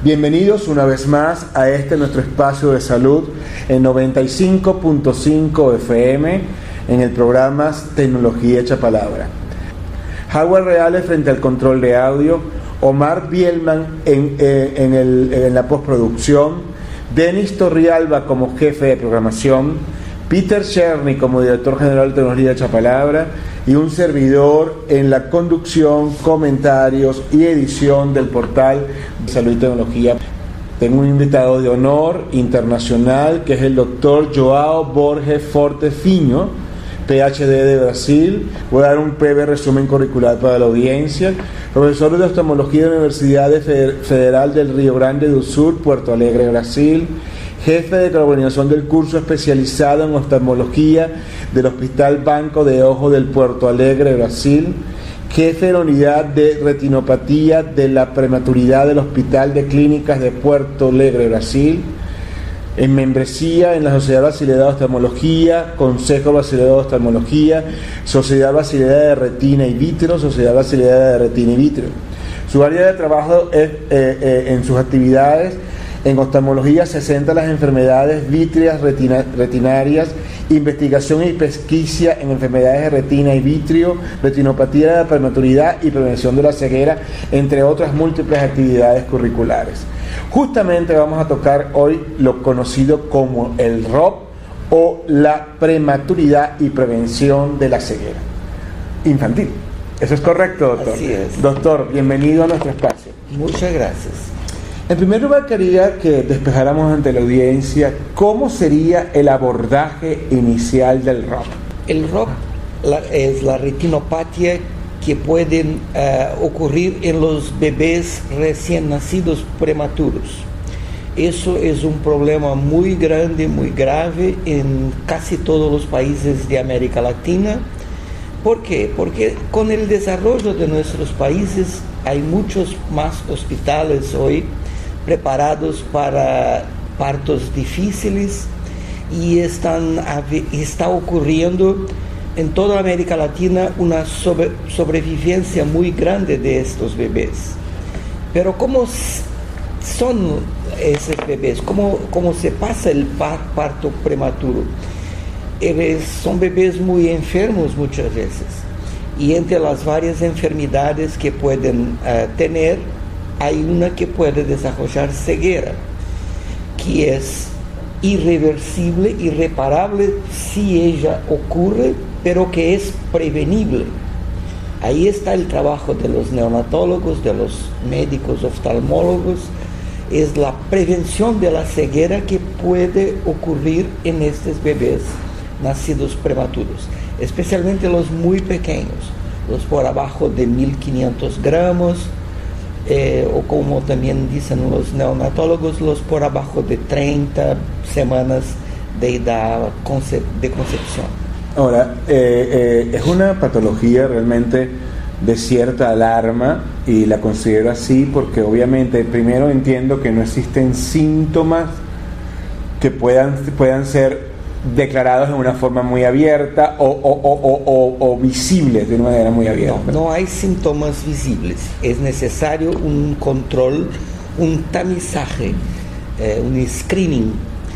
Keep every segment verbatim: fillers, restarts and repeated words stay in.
Bienvenidos una vez más a este nuestro espacio de salud en noventa y cinco punto cinco F M en el programa Tecnología Hecha Palabra. Howard Reales frente al control de audio, Omar Bielman en, eh, en, el, en la postproducción, Denis Torrialba como jefe de programación, Peter Cherny como director general de Tecnología Hecha Palabra y un servidor en la conducción, comentarios y edición del portal Salud y Tecnología. Tengo un invitado de honor internacional que es el doctor Joao Borges Fortefinho, P H D de Brasil. Voy a dar un breve resumen curricular para la audiencia. Profesor de oftalmología de la Universidad Federal del Río Grande do Sul, Puerto Alegre, Brasil. Jefe de coordinación del curso especializado en oftalmología del Hospital Banco de Ojo del Puerto Alegre, Brasil. Jefe de la unidad de retinopatía de la prematuridad del Hospital de Clínicas de Puerto Alegre, Brasil. En membresía en la Sociedad Brasileña de Oftalmología, Consejo Brasileño de Oftalmología, Sociedad Brasileña de Retina in Vitro, Sociedad Brasileña de Retina in Vitro. Su área de trabajo es, eh, eh, en sus actividades en oftalmología se centra en las enfermedades vítreas retina, retinarias, investigación y pesquisa en enfermedades de retina y vitrio, retinopatía de la prematuridad y prevención de la ceguera, entre otras múltiples actividades curriculares. Justamente vamos a tocar hoy lo conocido como el R O P o la prematuridad y prevención de la ceguera infantil. ¿Eso es correcto, doctor? Así es. Doctor, bienvenido a nuestro espacio. Muchas gracias. En primer lugar, quería que despejáramos ante la audiencia cómo sería el abordaje inicial del R O P. El R O P la, es la retinopatía que puede uh, ocurrir en los bebés recién nacidos prematuros. Eso es un problema muy grande, muy grave en casi todos los países de América Latina. ¿Por qué? Porque con el desarrollo de nuestros países hay muchos más hospitales hoy preparados para partos difíciles y están, está ocurriendo en toda América Latina una sobre, sobrevivencia muy grande de estos bebés. Pero ¿cómo son esos bebés? ¿Cómo, cómo se pasa el parto prematuro? Ellos son bebés muy enfermos muchas veces y entre las varias enfermedades que pueden uh, tener hay una que puede desarrollar ceguera, que es irreversible, irreparable si ella ocurre, pero que es prevenible. Ahí está el trabajo de los neonatólogos, de los médicos oftalmólogos, es la prevención de la ceguera que puede ocurrir en estos bebés nacidos prematuros, especialmente los muy pequeños, los por abajo de mil quinientos gramos, Eh, o como también dicen los neonatólogos, los por abajo de treinta semanas de edad concep de concepción. Ahora, eh, eh, es una patología realmente de cierta alarma y la considero así porque obviamente primero entiendo que no existen síntomas que puedan, puedan ser declarados de una forma muy abierta o, o, o, o, o visibles de una manera muy abierta. No, no hay síntomas visibles. Es necesario un control, un tamizaje, eh, un screening,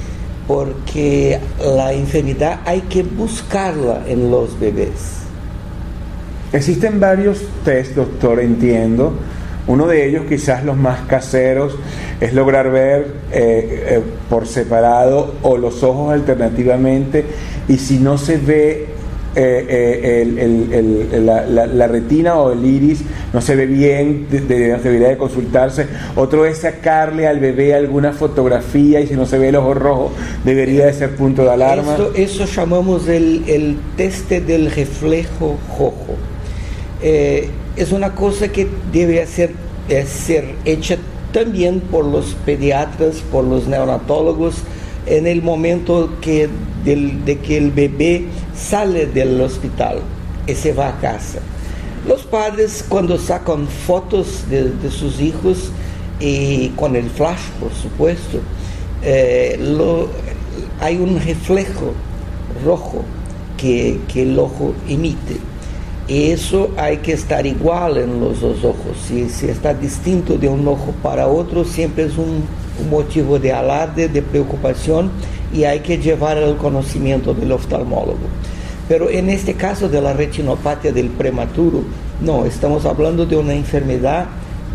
porque la enfermedad hay que buscarla en los bebés. Existen varios test, doctor, entiendo. Uno de ellos, quizás los más caseros, es lograr ver eh, eh, por separado o los ojos alternativamente, y si no se ve eh, eh, el, el, el, la, la, la retina o el iris, no se ve bien, de, de, debería de consultarse. Otro es sacarle al bebé alguna fotografía y si no se ve el ojo rojo, debería de ser punto de alarma. Eso, eso llamamos el, el test del reflejo rojo. Eh, es una cosa que debe ser, eh, ser hecha también por los pediatras, por los neonatólogos, en el momento que del, de que el bebé sale del hospital y se va a casa. Los padres, cuando sacan fotos de, de sus hijos, y con el flash, por supuesto, eh, lo, hay un reflejo rojo que, que el ojo emite. Eso hay que estar igual en los dos ojos. Si, si está distinto de un ojo para otro, siempre es un, un motivo de alarde, de preocupación, y hay que llevar al conocimiento del oftalmólogo. Pero en este caso de la retinopatía del prematuro, no, estamos hablando de una enfermedad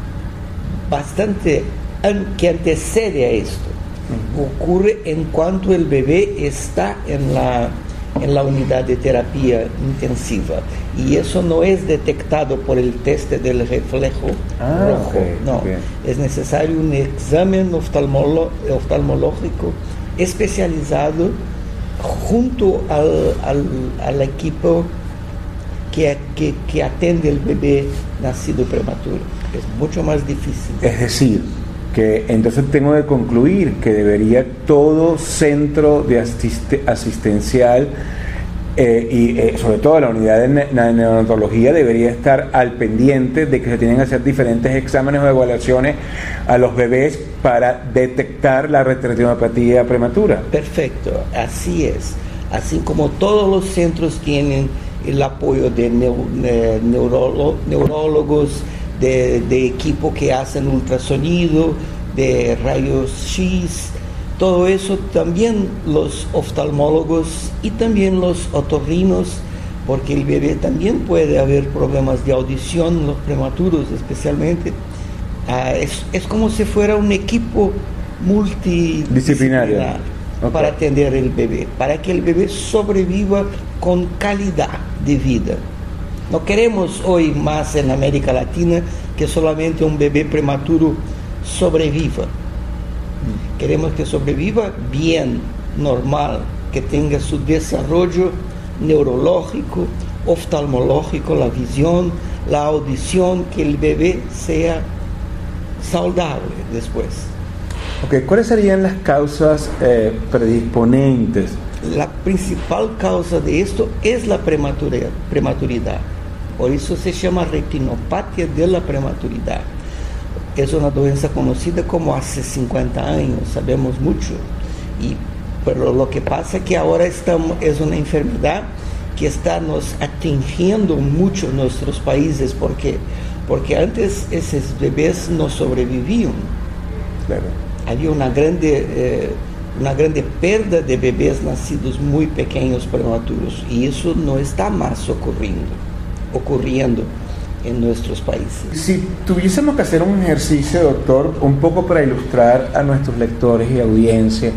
bastante que antecede a esto. Ocurre en cuanto el bebé está en la, en la unidad de terapia intensiva, y eso no es detectado por el test del reflejo ah, rojo, okay, no, okay. Es necesario un examen oftalmolo, oftalmológico especializado junto al, al, al equipo que, que, que atende el bebé nacido prematuro. Es mucho más difícil. Es decir, que entonces tengo que concluir que debería todo centro de asist- asistencial eh, y eh, sobre todo la unidad de ne- neonatología debería estar al pendiente de que se tienen que hacer diferentes exámenes o evaluaciones a los bebés para detectar la retinopatía prematura. Perfecto, así es. Así como todos los centros tienen el apoyo de neu- ne- neurolo- neurólogos, de, de equipo que hacen ultrasonido, de rayos X, todo eso también los oftalmólogos y también los otorrinos, porque el bebé también puede haber problemas de audición, los prematuros especialmente. Ah, es, es como si fuera un equipo multidisciplinario okay. para atender el bebé, para que el bebé sobreviva con calidad de vida. No queremos hoy más en América Latina que solamente un bebé prematuro sobreviva. Queremos que sobreviva bien, normal, que tenga su desarrollo neurológico, oftalmológico, la visión, la audición, que el bebé sea saludable después. Okay. ¿Cuáles serían las causas eh, predisponentes? La principal causa de esto es la prematuridad, prematuridad. Por eso se llama retinopatía de la prematuridad. Es una doença conocida como hace cincuenta años, sabemos mucho. Y, pero lo que pasa es que ahora estamos, es una enfermedad que está nos atingiendo mucho en nuestros países, porque, porque antes esos bebés no sobrevivían. Claro. Había una grande, eh, una grande perda de bebés nacidos muy pequeños prematuros, y eso no está más ocurriendo, ocurriendo en nuestros países. Si tuviésemos que hacer un ejercicio, doctor, un poco para ilustrar a nuestros lectores y audiencia,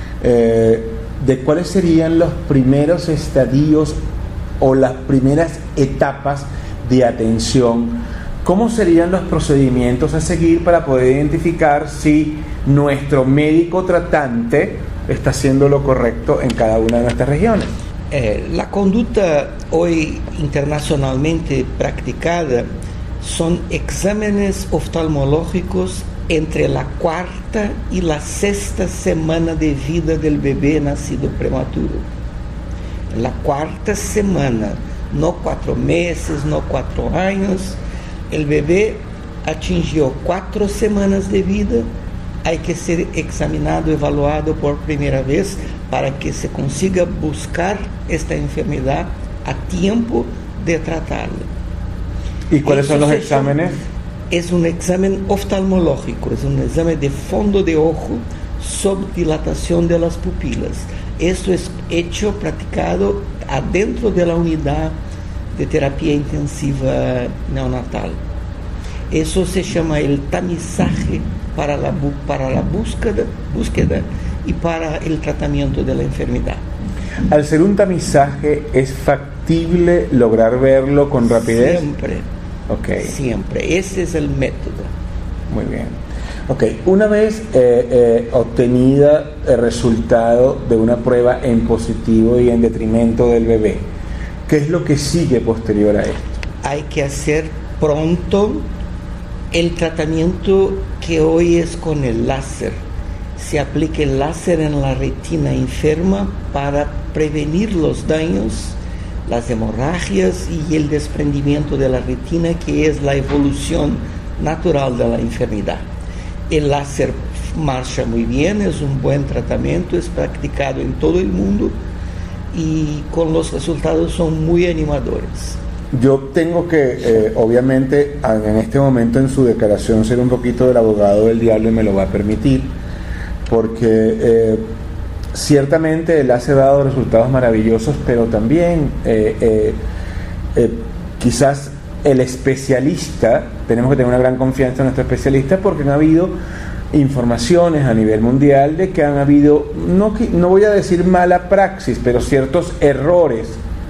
eh, de cuáles serían los primeros estadios o las primeras etapas de atención, ¿cómo serían los procedimientos a seguir para poder identificar si nuestro médico tratante está haciendo lo correcto en cada una de nuestras regiones? Eh, la conducta hoy internacionalmente practicada son exámenes oftalmológicos entre la cuarta y la sexta semana de vida del bebé nacido prematuro. En la cuarta semana, no cuatro meses, no cuatro años, el bebé atingió cuatro semanas de vida, hay que ser examinado, evaluado por primera vez para que se consiga buscar esta enfermedad a tiempo de tratarla. ¿Y cuáles Eso son los se exámenes? llama, es un examen oftalmológico, es un examen de fondo de ojo sobre dilatación de las pupilas. Esto es hecho, practicado adentro de la unidad de terapia intensiva neonatal. Eso se llama el tamizaje para la, para la búsqueda, búsqueda y para el tratamiento de la enfermedad. Al ser un tamizaje, ¿es factible lograr verlo con rapidez? Siempre. Okay. Siempre. Ese es el método. Muy bien. Ok, una vez eh, eh, obtenida el resultado de una prueba en positivo y en detrimento del bebé, ¿qué es lo que sigue posterior a esto? Hay que hacer pronto el tratamiento que hoy es con el láser. Se aplica el láser en la retina enferma para prevenir los daños, las hemorragias y el desprendimiento de la retina, que es la evolución natural de la enfermedad. El láser marcha muy bien, es un buen tratamiento, es practicado en todo el mundo y con los resultados son muy animadores. yo tengo que, eh, obviamente, en este momento en su declaración ser un poquito del abogado del diablo y me lo va a permitir, porque eh, ciertamente el láser ha dado resultados maravillosos, pero también eh, eh, eh, quizás el especialista, tenemos que tener una gran confianza en nuestro especialista, porque han habido informaciones a nivel mundial de que han habido, no, no voy a decir mala praxis, pero ciertos errores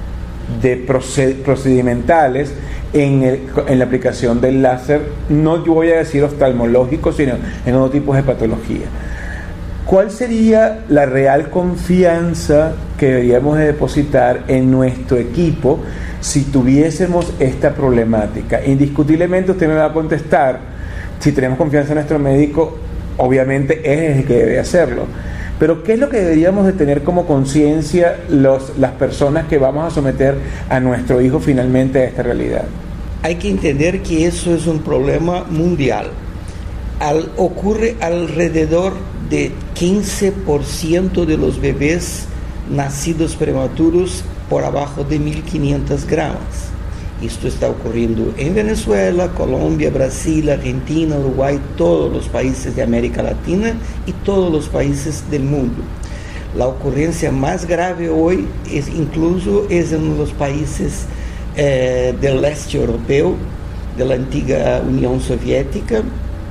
de procedimentales en, el, en la aplicación del láser, no yo voy a decir oftalmológico, sino en otros tipos de patología. ¿Cuál sería la real confianza que deberíamos de depositar en nuestro equipo si tuviésemos esta problemática? Indiscutiblemente usted me va a contestar, si tenemos confianza en nuestro médico, obviamente es el que debe hacerlo. Pero ¿qué es lo que deberíamos de tener como conciencia los, las personas que vamos a someter a nuestro hijo finalmente a esta realidad? Hay que entender que eso es un problema mundial. Al, ocurre alrededor de quince por ciento de los bebés nacidos prematuros por abajo de mil quinientos gramos. Esto está ocurriendo en Venezuela, Colombia, Brasil, Argentina, Uruguay, todos los países de América Latina y todos los países del mundo. La ocurrencia más grave hoy es incluso es en los países eh, del este europeo, de la antigua Unión Soviética,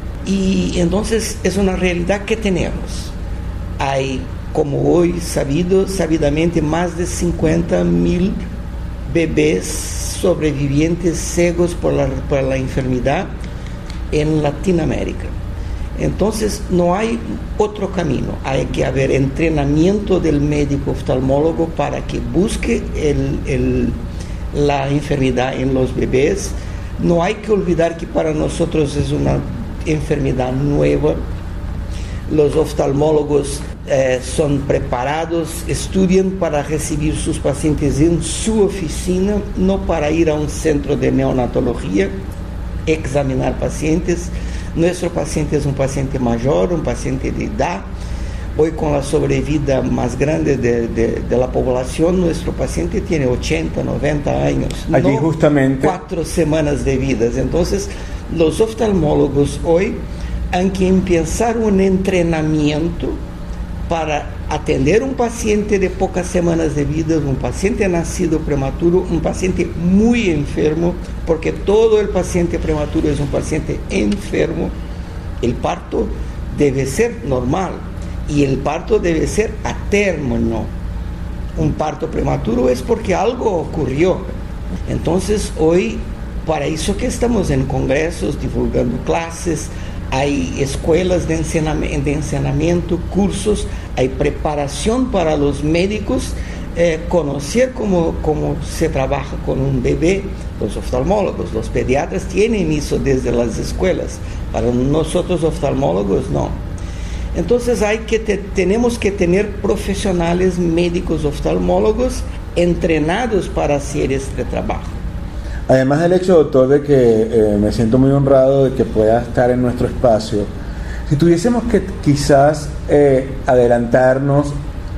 y entonces es una realidad que tenemos. Hay, como hoy sabido, sabidamente, más de cincuenta mil bebés sobrevivientes ciegos por la, por la enfermedad en Latinoamérica. Entonces no hay otro camino, hay que haber entrenamiento del médico oftalmólogo para que busque el, el, la enfermedad en los bebés. No hay que olvidar que para nosotros es una enfermedad nueva. Los oftalmólogos eh, son preparados, estudian para recibir sus pacientes en su oficina, no para ir a un centro de neonatología, examinar pacientes. Nuestro paciente es un paciente mayor, un paciente de edad. Hoy, con la sobrevida más grande de, de, de la población, nuestro paciente tiene ochenta, noventa años. Allí no justamente cuatro semanas de vida. Entonces, los oftalmólogos hoy han que empezar un entrenamiento para atender un paciente de pocas semanas de vida, un paciente nacido prematuro, un paciente muy enfermo, porque todo el paciente prematuro es un paciente enfermo. El parto debe ser normal y el parto debe ser a término. Un parto prematuro es porque algo ocurrió. Entonces hoy, para eso que estamos en congresos, divulgando clases, hay escuelas de enseñamiento, de enseñamiento, cursos, hay preparación para los médicos, eh, conocer cómo, cómo se trabaja con un bebé. Los oftalmólogos, los pediatras tienen eso desde las escuelas, para nosotros oftalmólogos no. Entonces hay que te, tenemos que tener profesionales médicos oftalmólogos entrenados para hacer este trabajo. Además del hecho, doctor, de que eh, me siento muy honrado de que pueda estar en nuestro espacio, si tuviésemos que quizás eh, adelantarnos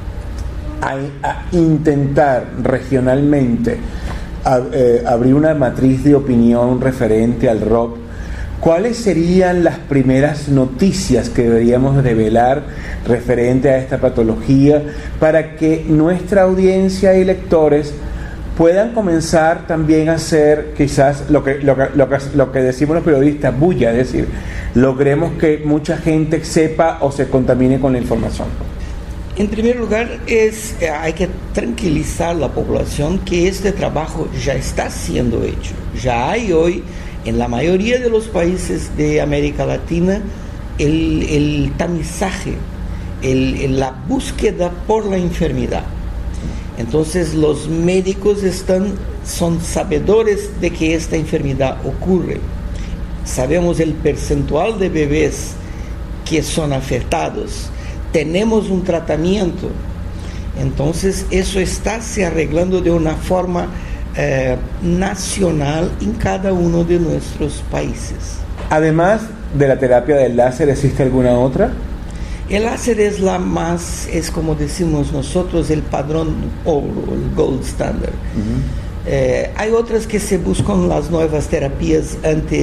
a, a intentar regionalmente a, eh, abrir una matriz de opinión referente al R O P, ¿cuáles serían las primeras noticias que deberíamos revelar referente a esta patología para que nuestra audiencia y lectores puedan comenzar también a hacer quizás lo que, lo que, lo que, lo que decimos los periodistas, bulla, es decir, logremos que mucha gente sepa o se contamine con la información? En primer lugar, es, hay que tranquilizar a la población que este trabajo ya está siendo hecho. Ya hay hoy, en la mayoría de los países de América Latina, el, el tamizaje, el, el, la búsqueda por la enfermedad. Entonces los médicos están, son sabedores de que esta enfermedad ocurre. Sabemos el percentual de bebés que son afectados. Tenemos un tratamiento. Entonces eso está se arreglando de una forma eh, nacional en cada uno de nuestros países. Además de la terapia del láser, ¿existe alguna otra? El láser es la más, es como decimos nosotros, el padrón oro, el gold standard. Uh-huh. Eh, hay otras que se buscan las nuevas terapias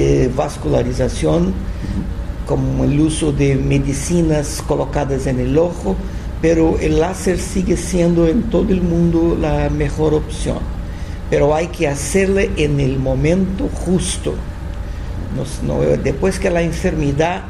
antivascularización, como el uso de medicinas colocadas en el ojo, pero el láser sigue siendo en todo el mundo la mejor opción. Pero hay que hacerle en el momento justo. Nos, no, después que la enfermedad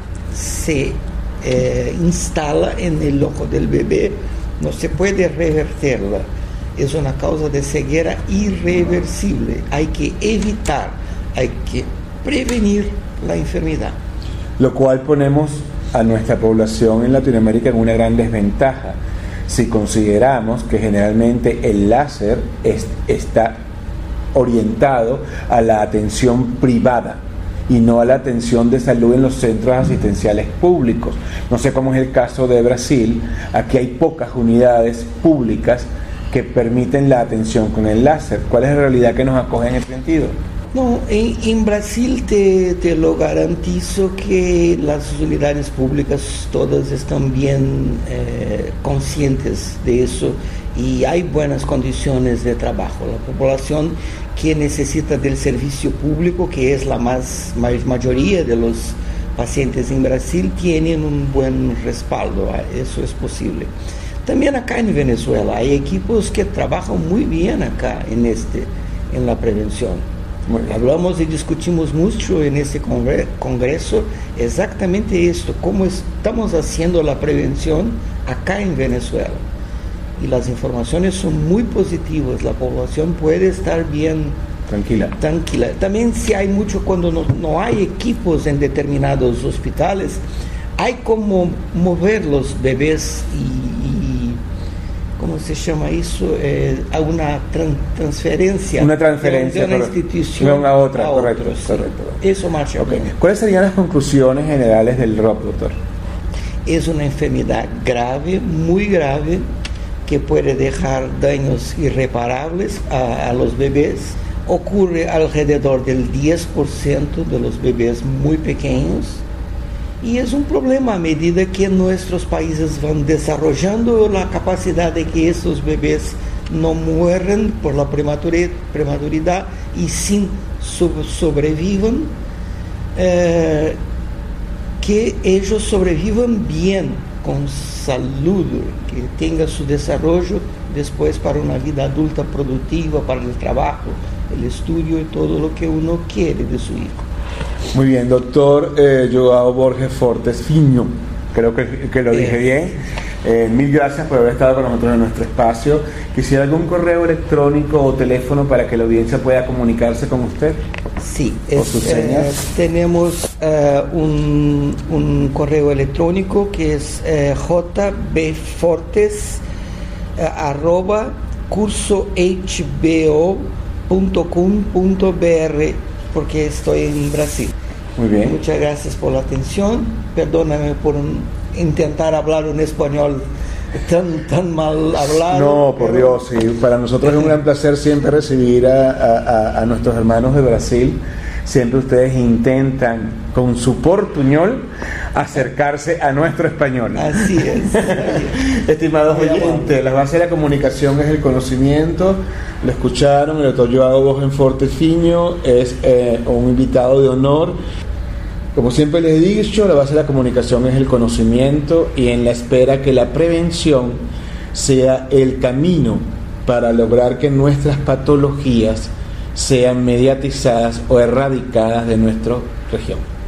se eh, instala en el ojo del bebé, no se puede revertirla. Es una causa de ceguera irreversible. Hay que evitar, hay que prevenir la enfermedad. Lo cual ponemos a nuestra población en Latinoamérica en una gran desventaja si consideramos que generalmente el láser es, está orientado a la atención privada y no a la atención de salud en los centros asistenciales públicos. No sé cómo es el caso de Brasil. Aquí hay pocas unidades públicas que permiten la atención con el láser. ¿Cuál es la realidad que nos acoge en ese sentido? No, en, en Brasil te, te lo garantizo que las unidades públicas todas están bien eh, conscientes de eso y hay buenas condiciones de trabajo. La población que necesita del servicio público, que es la más, más mayoría de los pacientes en Brasil, tienen un buen respaldo. Eso es posible. También acá en Venezuela hay equipos que trabajan muy bien acá en, este, en la prevención. Hablamos y discutimos mucho en este congreso exactamente esto, cómo estamos haciendo la prevención acá en Venezuela. Y las informaciones son muy positivas, la población puede estar bien tranquila. tranquila. También si hay mucho, cuando no, no hay equipos en determinados hospitales, hay como mover los bebés y, y ¿cómo se llama eso? Eh, a una tran transferencia. Una transferencia de una institución a otra, a correcto, otros, sí. correcto. Eso marcha Okay. bien. ¿Cuáles serían las conclusiones generales del R O P, doctor? Es una enfermedad grave, muy grave, que puede dejar daños irreparables a, a los bebés. Ocurre alrededor del diez por ciento de los bebés muy pequeños y es un problema a medida que nuestros países van desarrollando la capacidad de que esos bebés no mueran por la prematuridad y sin sobrevivan, eh, que ellos sobrevivan bien, con salud, que tenga su desarrollo después para una vida adulta productiva, para el trabajo, el estudio y todo lo que uno quiere de su hijo. Muy bien, doctor eh, Joao Borges Fortes Finho, creo que, que lo dije bien. Eh, mil gracias por haber estado con nosotros en nuestro espacio. ¿Quisiera algún correo electrónico o teléfono para que la audiencia pueda comunicarse con usted? Sí, ¿O sus señas? Eh, tenemos eh, un, un correo electrónico que es eh, jbfortes eh, arroba curso h b o punto com punto b r, porque estoy en Brasil. Muy bien. Muchas gracias por la atención. Perdóname por un, intentar hablar un español tan, tan mal hablado. No, por pero... Dios, sí. Para nosotros es un gran placer siempre recibir a, a, a nuestros hermanos de Brasil. Siempre ustedes intentan, con su portuñol, acercarse a nuestro español. Así es. Así es. Estimados oyentes, la base de la comunicación es el conocimiento. Lo escucharon, el doctor Joao Borges Fortes Finho es eh, un invitado de honor. Como siempre les he dicho, la base de la comunicación es el conocimiento y en la espera que la prevención sea el camino para lograr que nuestras patologías sean mediatizadas o erradicadas de nuestra región.